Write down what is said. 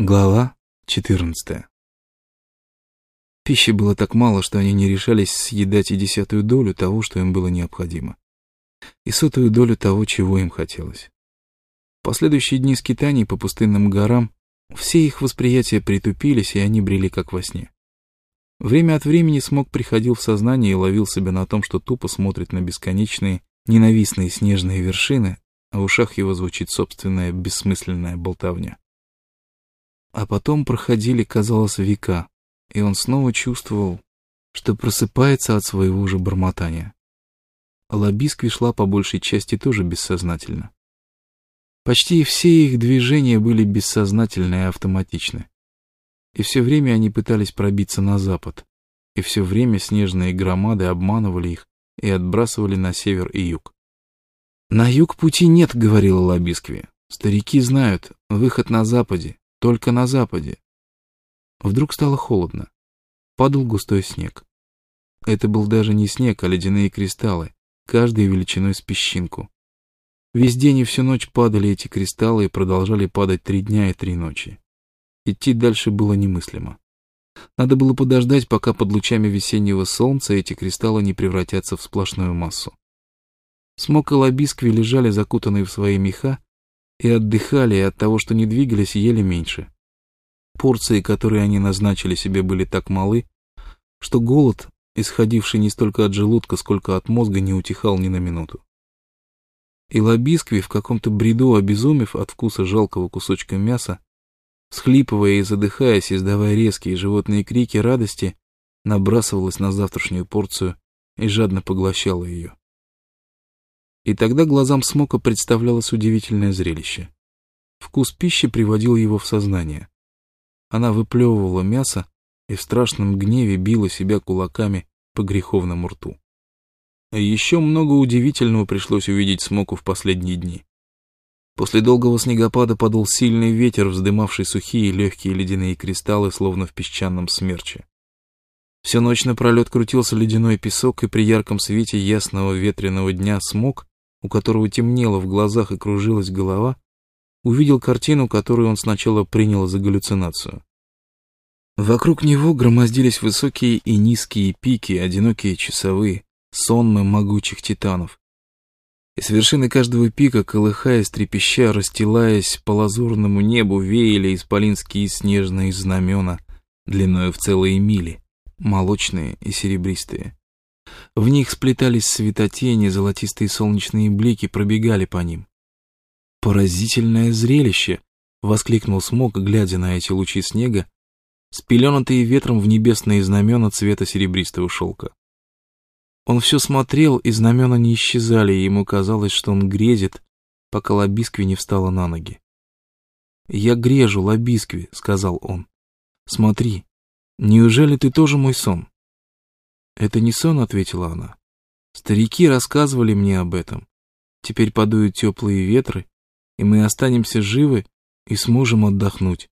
Глава 14. Пищи было так мало, что они не решались съедать и 10-ю долю того, что им было необходимо, и 100-ю долю того, чего им хотелось. В последующие дни скитаний по пустынным горам все их восприятия притупились, и они брели как во сне. Время от времени Смок приходил в сознание и ловил себя на том, что тупо смотрит на бесконечные, ненавистные снежные вершины, а в ушах его звучит собственная бессмысленная болтовня. А потом проходили, казалось, века, и он снова чувствовал, что просыпается от своего же бормотания. Лабискви шла по большей части тоже бессознательно. Почти все их движения были бессознательны и автоматичны. И все время они пытались пробиться на запад, и все время снежные громады обманывали их и отбрасывали на север и юг. «На юг пути нет», — говорила Лабискви. «Старики знают, выход на западе. Только на западе». Вдруг стало холодно. Падал густой снег. Это был даже не снег, а ледяные кристаллы, каждой величиной с песчинку. Весь день и всю ночь падали эти кристаллы и продолжали падать 3 дня и 3 ночи. Идти дальше было немыслимо. Надо было подождать, пока под лучами весеннего солнца эти кристаллы не превратятся в сплошную массу. Смок и Лабискви лежали закутанные в свои меха, и отдыхали, и от того, что не двигались, ели меньше. Порции, которые они назначили себе, были так малы, что голод, исходивший не столько от желудка, сколько от мозга, не утихал ни на минуту. И Лабискви, в каком-то бреду обезумев от вкуса жалкого кусочка мяса, всхлипывая и задыхаясь, издавая резкие животные крики радости, набрасывалась на завтрашнюю порцию и жадно поглощала ее. И тогда глазам Смока представлялось удивительное зрелище. Вкус пищи приводил его в сознание. Она выплевывала мясо и в страшном гневе била себя кулаками по греховному рту. Еще много удивительного пришлось увидеть Смоку в последние дни. После долгого снегопада подул сильный ветер, вздымавший сухие легкие ледяные кристаллы, словно в песчаном смерче. Всю ночь напролет крутился ледяной песок, и при ярком свете ясного ветреного дня Смок, у которого темнело в глазах и кружилась голова, увидел картину, которую он сначала принял за галлюцинацию. Вокруг него громоздились высокие и низкие пики, одинокие часовые, сонмы могучих титанов. И с вершины каждого пика, колыхаясь, трепеща, расстилаясь по лазурному небу, веяли исполинские снежные знамена длиною в целые мили, молочные и серебристые. В них сплетались светотени, золотистые солнечные блики пробегали по ним. «Поразительное зрелище!» — воскликнул Смок, глядя на эти лучи снега, спеленатые ветром в небесные знамена цвета серебристого шелка. Он все смотрел, и знамена не исчезали, и ему казалось, что он грезит, пока Лабискви не встала на ноги. «Я грежу, Лабискви», — сказал он. «Смотри, неужели ты тоже мой сон?» «Это не сон», — ответила она. «Старики рассказывали мне об этом. Теперь подуют теплые ветры, и мы останемся живы и сможем отдохнуть.